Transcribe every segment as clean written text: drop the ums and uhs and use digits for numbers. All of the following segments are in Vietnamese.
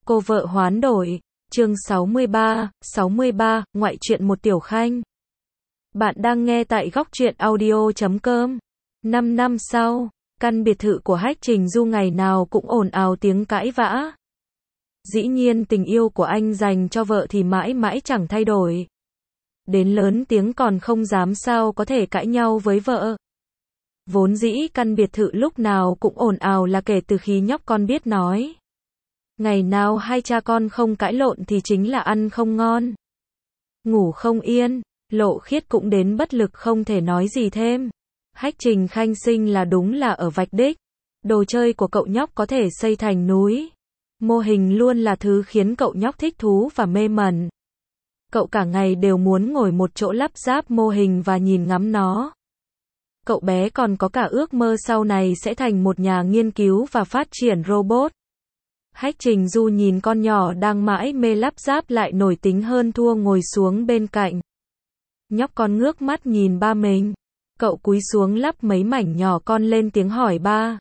Cô vợ hoán đổi. Chương 63, ngoại truyện một Tiểu Khanh. Bạn đang nghe tại góc truyện audio.com. 5 năm sau, căn biệt thự của Hách Trình Du ngày nào cũng ồn ào tiếng cãi vã. Dĩ nhiên tình yêu của anh dành cho vợ thì mãi mãi chẳng thay đổi. Đến lớn tiếng còn không dám sao có thể cãi nhau với vợ. Vốn dĩ căn biệt thự lúc nào cũng ồn ào là kể từ khi nhóc con biết nói. Ngày nào hai cha con không cãi lộn thì chính là ăn không ngon, ngủ không yên. Lộ Khiết cũng đến bất lực không thể nói gì thêm. Hách Trình Khanh sinh là đúng là ở vạch đích. Đồ chơi của cậu nhóc có thể xây thành núi. Mô hình luôn là thứ khiến cậu nhóc thích thú và mê mẩn. Cậu cả ngày đều muốn ngồi một chỗ lắp ráp mô hình và nhìn ngắm nó. Cậu bé còn có cả ước mơ sau này sẽ thành một nhà nghiên cứu và phát triển robot. Hách Trình Du nhìn con nhỏ đang mãi mê lắp ráp lại nổi tính hơn thua ngồi xuống bên cạnh. Nhóc con ngước mắt nhìn ba mình. Cậu cúi xuống lắp mấy mảnh nhỏ con lên tiếng hỏi ba.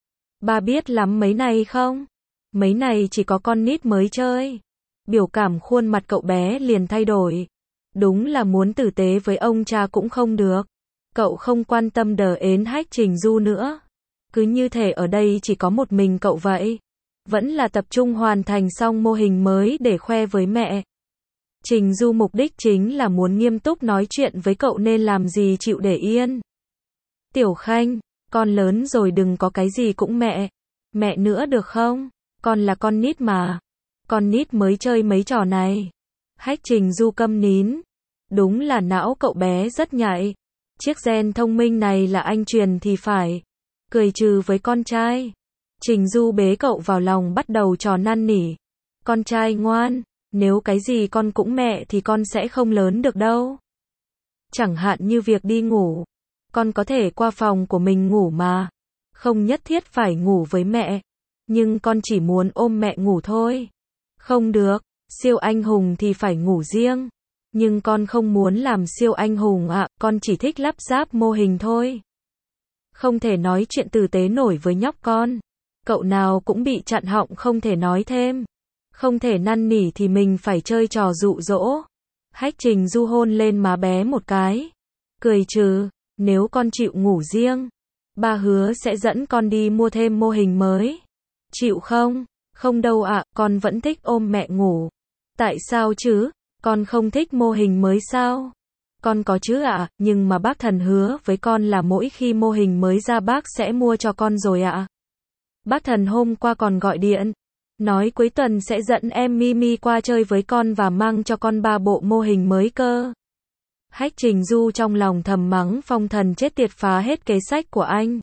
Ba biết lắm mấy này không? Mấy này chỉ có con nít mới chơi. Biểu cảm khuôn mặt cậu bé liền thay đổi. Đúng là muốn tử tế với ông cha cũng không được. Cậu không quan tâm đờ ến Hách Trình Du nữa. Cứ như thể ở đây chỉ có một mình cậu vậy. Vẫn là tập trung hoàn thành xong mô hình mới để khoe với mẹ. Trình Du mục đích chính là muốn nghiêm túc nói chuyện với cậu nên làm gì chịu để yên. Tiểu Khanh, con lớn rồi đừng có cái gì cũng mẹ nữa được không? Con là con nít mà. Con nít mới chơi mấy trò này. Hách Trình Du câm nín. Đúng là não cậu bé rất nhạy. Chiếc gen thông minh này là anh truyền thì phải. Cười trừ với con trai. Trình Du bế cậu vào lòng bắt đầu trò năn nỉ. Con trai ngoan, nếu cái gì con cũng mẹ thì con sẽ không lớn được đâu. Chẳng hạn như việc đi ngủ. Con có thể qua phòng của mình ngủ mà. Không nhất thiết phải ngủ với mẹ. Nhưng con chỉ muốn ôm mẹ ngủ thôi. Không được, siêu anh hùng thì phải ngủ riêng. Nhưng con không muốn làm siêu anh hùng ạ, con chỉ thích lắp ráp mô hình thôi. Không thể nói chuyện tử tế nổi với nhóc con. Cậu nào cũng bị chặn họng không thể nói thêm. Không thể năn nỉ thì mình phải chơi trò dụ dỗ. Hách Trình Du hôn lên má bé một cái. Cười trừ, nếu con chịu ngủ riêng, ba hứa sẽ dẫn con đi mua thêm mô hình mới. Chịu không? Không đâu ạ, con vẫn thích ôm mẹ ngủ. Tại sao chứ? Con không thích mô hình mới sao? Con có chứ ạ, nhưng mà bác Thần hứa với con là mỗi khi mô hình mới ra bác sẽ mua cho con rồi ạ. Bác Thần hôm qua còn gọi điện, nói cuối tuần sẽ dẫn em Mimi qua chơi với con và mang cho con 3 bộ mô hình mới cơ. Hách Trình Du trong lòng thầm mắng Phong Thần chết tiệt phá hết kế sách của anh.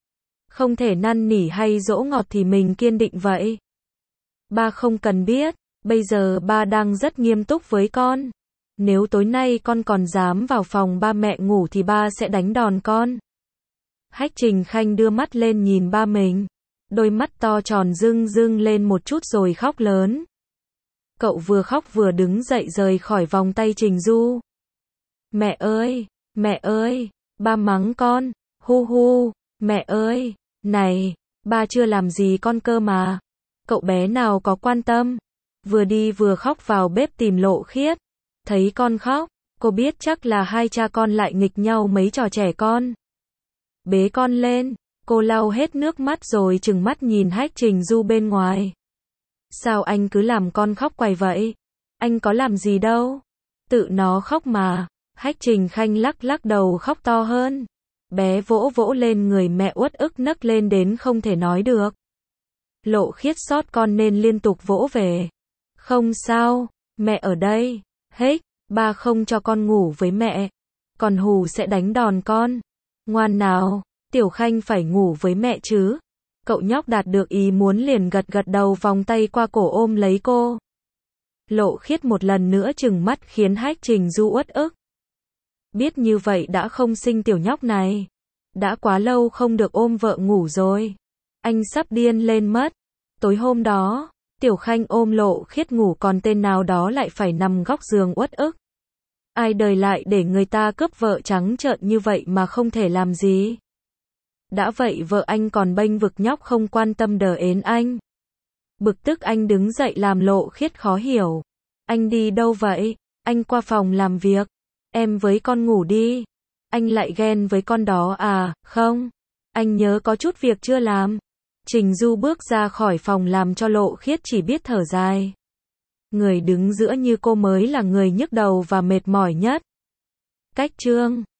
Không thể năn nỉ hay dỗ ngọt thì mình kiên định vậy. Ba không cần biết, bây giờ ba đang rất nghiêm túc với con. Nếu tối nay con còn dám vào phòng ba mẹ ngủ thì ba sẽ đánh đòn con. Hách Trình Khanh đưa mắt lên nhìn ba mình. Đôi mắt to tròn rưng rưng lên một chút rồi khóc lớn. Cậu vừa khóc vừa đứng dậy rời khỏi vòng tay Trình Du. Mẹ ơi, ba mắng con, hu hu, mẹ ơi, này, ba chưa làm gì con cơ mà. Cậu bé nào có quan tâm. Vừa đi vừa khóc vào bếp tìm Lộ Khiết. Thấy con khóc, cô biết chắc là hai cha con lại nghịch nhau mấy trò trẻ con. Bế con lên, cô lau hết nước mắt rồi trừng mắt nhìn Hách Trình Du bên ngoài. Sao anh cứ làm con khóc quài vậy? Anh có làm gì đâu. Tự nó khóc mà. Hách Trình Khanh lắc đầu khóc to hơn. Bé vỗ vỗ lên người mẹ uất ức nấc lên đến không thể nói được. Lộ Khiết xót con nên liên tục vỗ về. Không sao, mẹ ở đây. Hết, ba không cho con ngủ với mẹ. Còn hù sẽ đánh đòn con. Ngoan nào, Tiểu Khanh phải ngủ với mẹ chứ. Cậu nhóc đạt được ý muốn liền gật đầu vòng tay qua cổ ôm lấy cô. Lộ Khiết một lần nữa trừng mắt khiến Hách Trình Du uất ức. Biết như vậy đã không sinh tiểu nhóc này. Đã quá lâu không được ôm vợ ngủ rồi. Anh sắp điên lên mất. Tối hôm đó, Tiểu Khanh ôm Lộ Khiết ngủ còn tên nào đó lại phải nằm góc giường uất ức. Ai đời lại để người ta cướp vợ trắng trợn như vậy mà không thể làm gì. Đã vậy vợ anh còn bênh vực nhóc không quan tâm đờ ến anh. Bực tức anh đứng dậy làm Lộ Khiết khó hiểu. Anh đi đâu vậy? Anh qua phòng làm việc. Em với con ngủ đi. Anh lại ghen với con đó à? Không. Anh nhớ có chút việc chưa làm. Trình Du bước ra khỏi phòng làm cho Lộ Khiết chỉ biết thở dài. Người đứng giữa như cô mới là người nhức đầu và mệt mỏi nhất. Cách chương